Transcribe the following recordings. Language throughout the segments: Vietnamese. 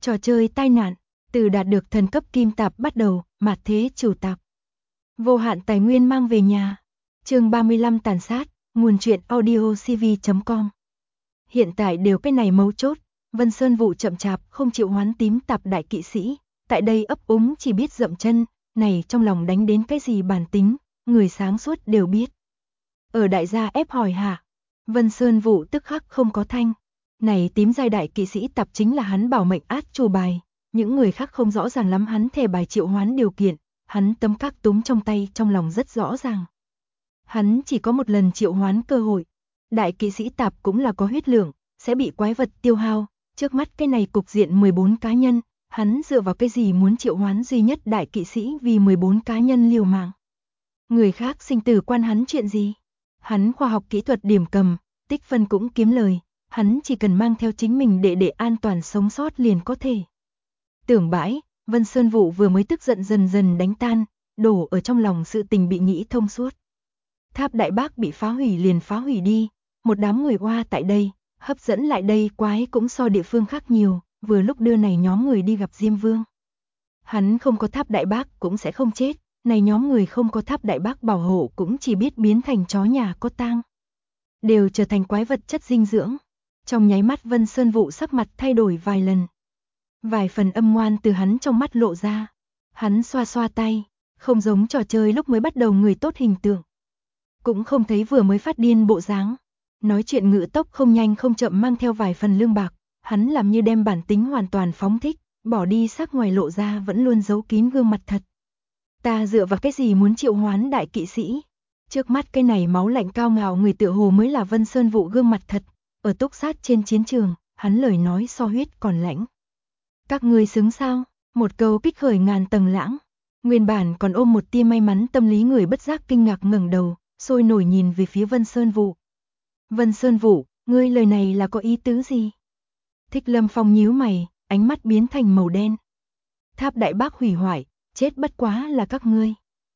Trò chơi tai nạn, từ đạt được thần cấp kim tạp bắt đầu, mạt thế chủ tạp. Vô hạn tài nguyên mang về nhà. Chương 35 tàn sát, nguồn truyện audiocv.com. Hiện tại đều cái này mấu chốt, Vân Sơn Vũ chậm chạp không chịu hoán tím tạp đại kỵ sĩ, tại đây ấp úng chỉ biết dậm chân, này trong lòng đánh đến cái gì bản tính, người sáng suốt đều biết. Ở đại gia ép hỏi hạ, Vân Sơn Vũ tức khắc không có thanh. Này tím giai đại kỵ sĩ tạp chính là hắn bảo mệnh át chủ bài, những người khác không rõ ràng lắm hắn thề bài triệu hoán điều kiện, hắn tấm các túm trong tay trong lòng rất rõ ràng. Hắn chỉ có một lần triệu hoán cơ hội, đại kỵ sĩ tạp cũng là có huyết lượng, sẽ bị quái vật tiêu hao, trước mắt cái này cục diện 14 cá nhân, hắn dựa vào cái gì muốn triệu hoán duy nhất đại kỵ sĩ vì 14 cá nhân liều mạng. Người khác sinh tử quan hắn chuyện gì? Hắn khoa học kỹ thuật điểm cầm, tích phân cũng kiếm lời, hắn chỉ cần mang theo chính mình để an toàn sống sót liền có thể. Tưởng bãi, Vân Sơn Vũ vừa mới tức giận dần dần đánh tan, đổ ở trong lòng sự tình bị nghĩ thông suốt. Tháp Đại Bác bị phá hủy liền phá hủy đi, một đám người oa tại đây, hấp dẫn lại đây quái cũng so địa phương khác nhiều, vừa lúc đưa này nhóm người đi gặp Diêm Vương. Hắn không có Tháp Đại Bác cũng sẽ không chết, này nhóm người không có Tháp Đại Bác bảo hộ cũng chỉ biết biến thành chó nhà có tang. Đều trở thành quái vật chất dinh dưỡng. Trong nháy mắt Vân Sơn Vũ sắc mặt thay đổi vài lần. Vài phần âm ngoan từ hắn trong mắt lộ ra. Hắn xoa xoa tay, không giống trò chơi lúc mới bắt đầu người tốt hình tượng. Cũng không thấy vừa mới phát điên bộ dáng. Nói chuyện ngữ tốc không nhanh không chậm mang theo vài phần lương bạc. Hắn làm như đem bản tính hoàn toàn phóng thích, bỏ đi sắc ngoài lộ ra vẫn luôn giấu kín gương mặt thật. Ta dựa vào cái gì muốn triệu hoán đại kỵ sĩ? Trước mắt cái này máu lạnh cao ngạo người tựa hồ mới là Vân Sơn Vũ gương mặt thật. Ở túc sát trên chiến trường, hắn lời nói so huyết còn lãnh. Các ngươi xứng sao? Một câu kích khởi ngàn tầng lãng. Nguyên bản còn ôm một tia may mắn tâm lý người bất giác kinh ngạc ngẩng đầu, sôi nổi nhìn về phía Vân Sơn Vũ. Vân Sơn Vũ, ngươi lời này là có ý tứ gì? Thích Lâm Phong nhíu mày, ánh mắt biến thành màu đen. Tháp Đại Bác hủy hoại, chết bất quá là các ngươi.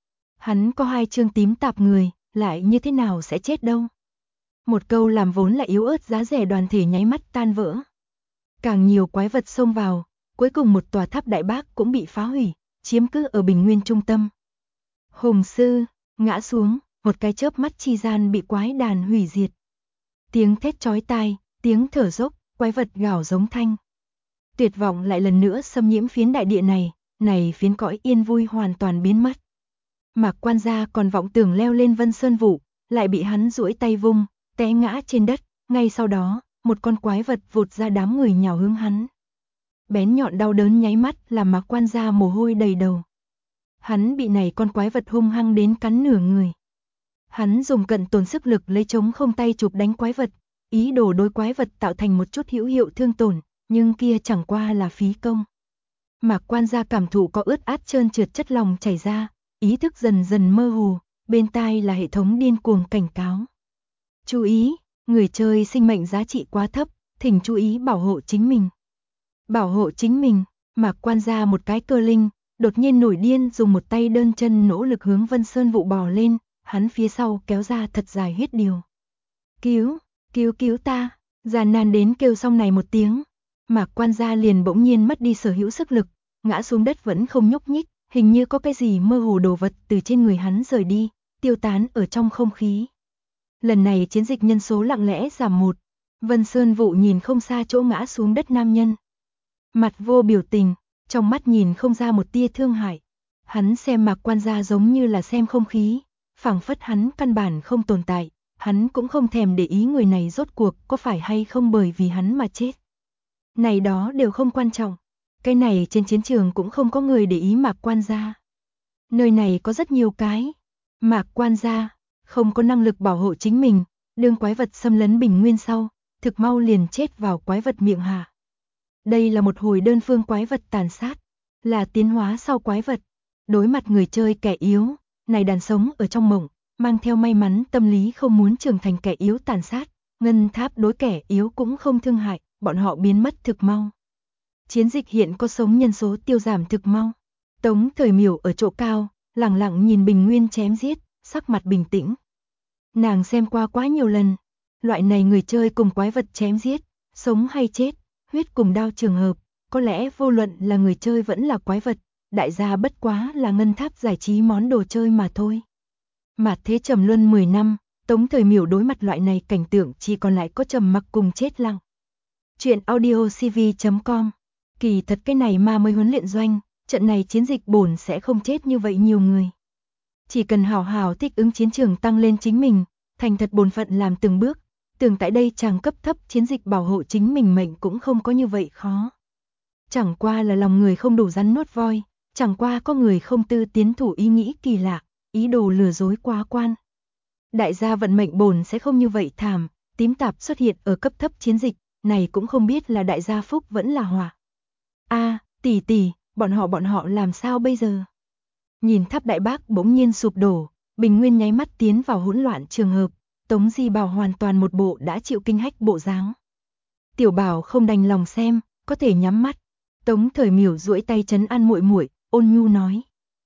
Hắn có 2 chương tím tạp người, lại như thế nào sẽ chết đâu? Một câu làm vốn là yếu ớt giá rẻ đoàn thể nháy mắt tan vỡ. Càng nhiều quái vật xông vào, cuối cùng một tòa Tháp Đại Bác cũng bị phá hủy, chiếm cứ ở bình nguyên trung tâm. Hùng sư, ngã xuống, một cái chớp mắt chi gian bị quái đàn hủy diệt. Tiếng thét chói tai, tiếng thở dốc, quái vật gào giống thanh. Tuyệt vọng lại lần nữa xâm nhiễm phiến đại địa này phiến cõi yên vui hoàn toàn biến mất. Mạc Quan Gia còn vọng tưởng leo lên Vân Sơn Vũ, lại bị hắn duỗi tay vung, té ngã trên đất, ngay sau đó, một con quái vật vụt ra đám người nhào hướng hắn. Bén nhọn đau đớn nháy mắt làm Mạc Quan Gia mồ hôi đầy đầu. Hắn bị này con quái vật hung hăng đến cắn nửa người. Hắn dùng cận tồn sức lực lấy trống không tay chụp đánh quái vật, ý đồ đối quái vật tạo thành một chút hữu hiệu thương tổn, nhưng kia chẳng qua là phí công. Mạc Quan Gia cảm thụ có ướt át trơn trượt chất lòng chảy ra, ý thức dần dần mơ hồ, bên tai là hệ thống điên cuồng cảnh cáo. Chú ý, người chơi sinh mệnh giá trị quá thấp, thỉnh chú ý bảo hộ chính mình. Bảo hộ chính mình, Mạc Quan Gia một cái cơ linh, đột nhiên nổi điên dùng một tay đơn chân nỗ lực hướng Vân Sơn Vũ bò lên, hắn phía sau kéo ra thật dài huyết điều. Cứu ta, gian nan đến kêu xong này một tiếng. Mạc Quan Gia liền bỗng nhiên mất đi sở hữu sức lực, ngã xuống đất vẫn không nhúc nhích, hình như có cái gì mơ hồ đồ vật từ trên người hắn rời đi, tiêu tán ở trong không khí. Lần này chiến dịch nhân số lặng lẽ giảm 1, Vân Sơn Vũ nhìn không xa chỗ ngã xuống đất nam nhân. Mặt vô biểu tình, trong mắt nhìn không ra một tia thương hại. Hắn xem Mạc Quan Gia giống như là xem không khí, phảng phất hắn căn bản không tồn tại, hắn cũng không thèm để ý người này rốt cuộc có phải hay không bởi vì hắn mà chết. Này đó đều không quan trọng, cái này trên chiến trường cũng không có người để ý Mạc Quan Gia. Nơi này có rất nhiều cái, Mạc Quan Gia không có năng lực bảo hộ chính mình, đương quái vật xâm lấn bình nguyên sau, thực mau liền chết vào quái vật miệng hạ. Đây là một hồi đơn phương quái vật tàn sát, là tiến hóa sau quái vật. Đối mặt người chơi kẻ yếu, này đàn sống ở trong mộng, mang theo may mắn tâm lý không muốn trưởng thành kẻ yếu tàn sát, ngân tháp đối kẻ yếu cũng không thương hại, bọn họ biến mất thực mau. Chiến dịch hiện có sống nhân số tiêu giảm thực mau. Tống Thời Miểu ở chỗ cao, lặng lặng nhìn bình nguyên chém giết, sắc mặt bình tĩnh. Nàng xem qua quá nhiều lần, loại này người chơi cùng quái vật chém giết, sống hay chết, huyết cùng đao trường hợp, có lẽ vô luận là người chơi vẫn là quái vật, đại gia bất quá là ngân tháp giải trí món đồ chơi mà thôi. Mạt thế trầm luân 10 năm, Tống Thời Miểu đối mặt loại này cảnh tượng chỉ còn lại có trầm mặc cùng chết lặng. Chuyện audio cv.com. Kỳ thật cái này mà mới huấn luyện doanh, trận này chiến dịch bổn sẽ không chết như vậy nhiều người. Chỉ cần hào hào thích ứng chiến trường tăng lên chính mình, thành thật bổn phận làm từng bước, tưởng tại đây chàng cấp thấp chiến dịch bảo hộ chính mình mệnh cũng không có như vậy khó. Chẳng qua là lòng người không đủ rắn nuốt voi, chẳng qua có người không tư tiến thủ ý nghĩ kỳ lạ, ý đồ lừa dối quá quan. Đại gia vận mệnh bổn sẽ không như vậy thảm, tím tạp xuất hiện ở cấp thấp chiến dịch, này cũng không biết là đại gia phúc vẫn là họa. Tỷ tỷ, bọn họ làm sao bây giờ? Nhìn tháp đại bác bỗng nhiên sụp đổ, Bình Nguyên nháy mắt tiến vào hỗn loạn trường hợp, Tống Di Bảo hoàn toàn một bộ đã chịu kinh hách bộ dáng. Tiểu Bảo không đành lòng xem, có thể nhắm mắt. Tống Thời Miểu duỗi tay trấn an muội muội, ôn nhu nói.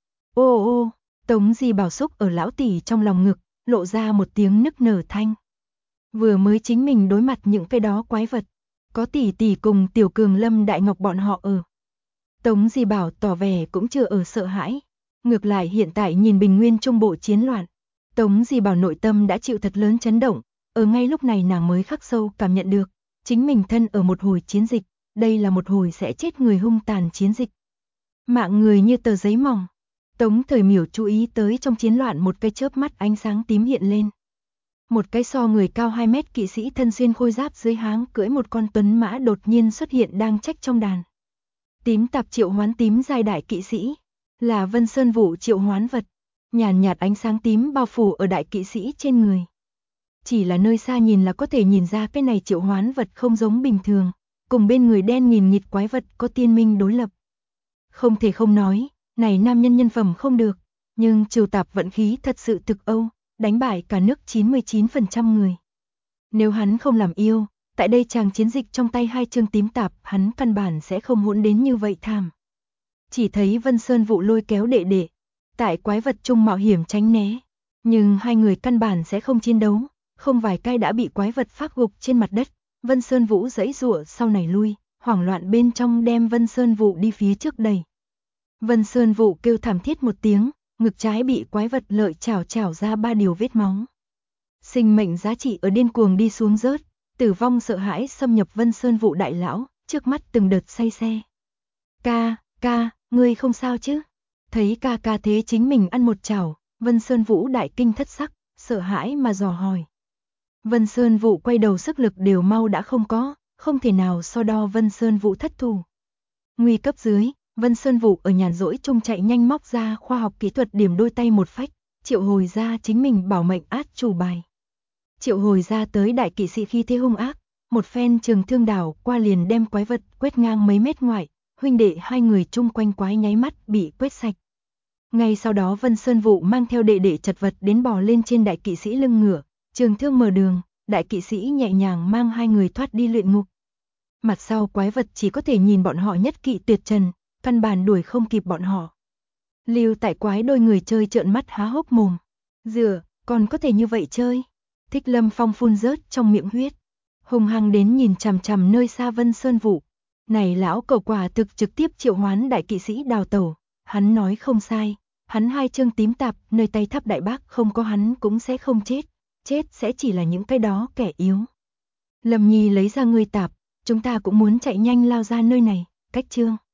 Ô, Tống Di Bảo xúc ở lão tỷ trong lòng ngực, lộ ra một tiếng nức nở thanh. Vừa mới chính mình đối mặt những cái đó quái vật, có tỷ tỷ cùng Tiểu Cường Lâm Đại Ngọc bọn họ ở. Tống Di Bảo tỏ vẻ cũng chưa ở sợ hãi, ngược lại hiện tại nhìn Bình Nguyên trung bộ chiến loạn, Tống Di Bảo nội tâm đã chịu thật lớn chấn động, ở ngay lúc này nàng mới khắc sâu cảm nhận được, chính mình thân ở một hồi chiến dịch, đây là một hồi sẽ chết người hung tàn chiến dịch. Mạng người như tờ giấy mỏng. Tống Thời Miểu chú ý tới trong chiến loạn một cái chớp mắt ánh sáng tím hiện lên. Một cái so người cao 2 mét kỵ sĩ thân xuyên khôi giáp dưới háng cưỡi một con tuấn mã đột nhiên xuất hiện đang trách trong đàn. Tím tạp triệu hoán tím giai đại kỵ sĩ, là Vân Sơn Vũ triệu hoán vật, nhàn nhạt ánh sáng tím bao phủ ở đại kỵ sĩ trên người. Chỉ là nơi xa nhìn là có thể nhìn ra cái này triệu hoán vật không giống bình thường, cùng bên người đen nghìn nghịt quái vật có tiên minh đối lập. Không thể không nói, này nam nhân nhân phẩm không được, nhưng Trừ Tạp vận khí thật sự thực âu, đánh bại cả nước 99% người. Nếu hắn không làm yêu, tại đây chàng chiến dịch trong tay hai chương tím tạp, hắn căn bản sẽ không hỗn đến như vậy thảm. Chỉ thấy Vân Sơn Vũ lôi kéo đệ đệ, tại quái vật chung mạo hiểm tránh né, nhưng hai người căn bản sẽ không chiến đấu, không vài cái đã bị quái vật phác gục trên mặt đất. Vân Sơn Vũ giãy giụa sau này lui, hoảng loạn bên trong đem Vân Sơn Vũ đi phía trước đẩy. Vân Sơn Vũ kêu thảm thiết một tiếng, ngực trái bị quái vật lợi chảo ra 3 điều vết máu. Sinh mệnh giá trị ở điên cuồng đi xuống rớt, tử vong sợ hãi xâm nhập Vân Sơn Vũ đại lão, trước mắt từng đợt say xe. Ca, ngươi không sao chứ? Thấy ca thế chính mình ăn một chảo, Vân Sơn Vũ đại kinh thất sắc, sợ hãi mà dò hỏi. Vân Sơn Vũ quay đầu sức lực đều mau đã không có, không thể nào so đo Vân Sơn Vũ thất thủ. Nguy cấp dưới, Vân Sơn Vũ ở nhàn rỗi chung chạy nhanh móc ra khoa học kỹ thuật điểm đôi tay một phách, triệu hồi ra chính mình bảo mệnh át chủ bài. Triệu hồi ra tới đại kỵ sĩ khi thế hung ác, một phen trường thương đảo qua liền đem quái vật quét ngang mấy mét ngoại, huynh đệ hai người chung quanh quái nháy mắt bị quét sạch. Ngay sau đó Vân Sơn Vũ mang theo đệ đệ chật vật đến bò lên trên đại kỵ sĩ lưng ngựa, trường thương mở đường, đại kỵ sĩ nhẹ nhàng mang hai người thoát đi luyện ngục. Mặt sau quái vật chỉ có thể nhìn bọn họ nhất kỵ tuyệt trần, căn bản đuổi không kịp bọn họ. Lưu tại quái đôi người chơi trợn mắt há hốc mồm. Còn có thể như vậy chơi? Thích Lâm Phong phun rớt trong miệng huyết, hung hăng đến nhìn chằm chằm nơi xa Vân Sơn Vũ. Này lão cẩu quả thực trực tiếp triệu hoán đại kỵ sĩ đào tẩu, hắn nói không sai, hắn hai chương tím tạp, nơi tay tháp đại bác không có hắn cũng sẽ không chết sẽ chỉ là những cái đó kẻ yếu. Lâm Nhi lấy ra ngươi tạp, chúng ta cũng muốn chạy nhanh lao ra nơi này, cách chương.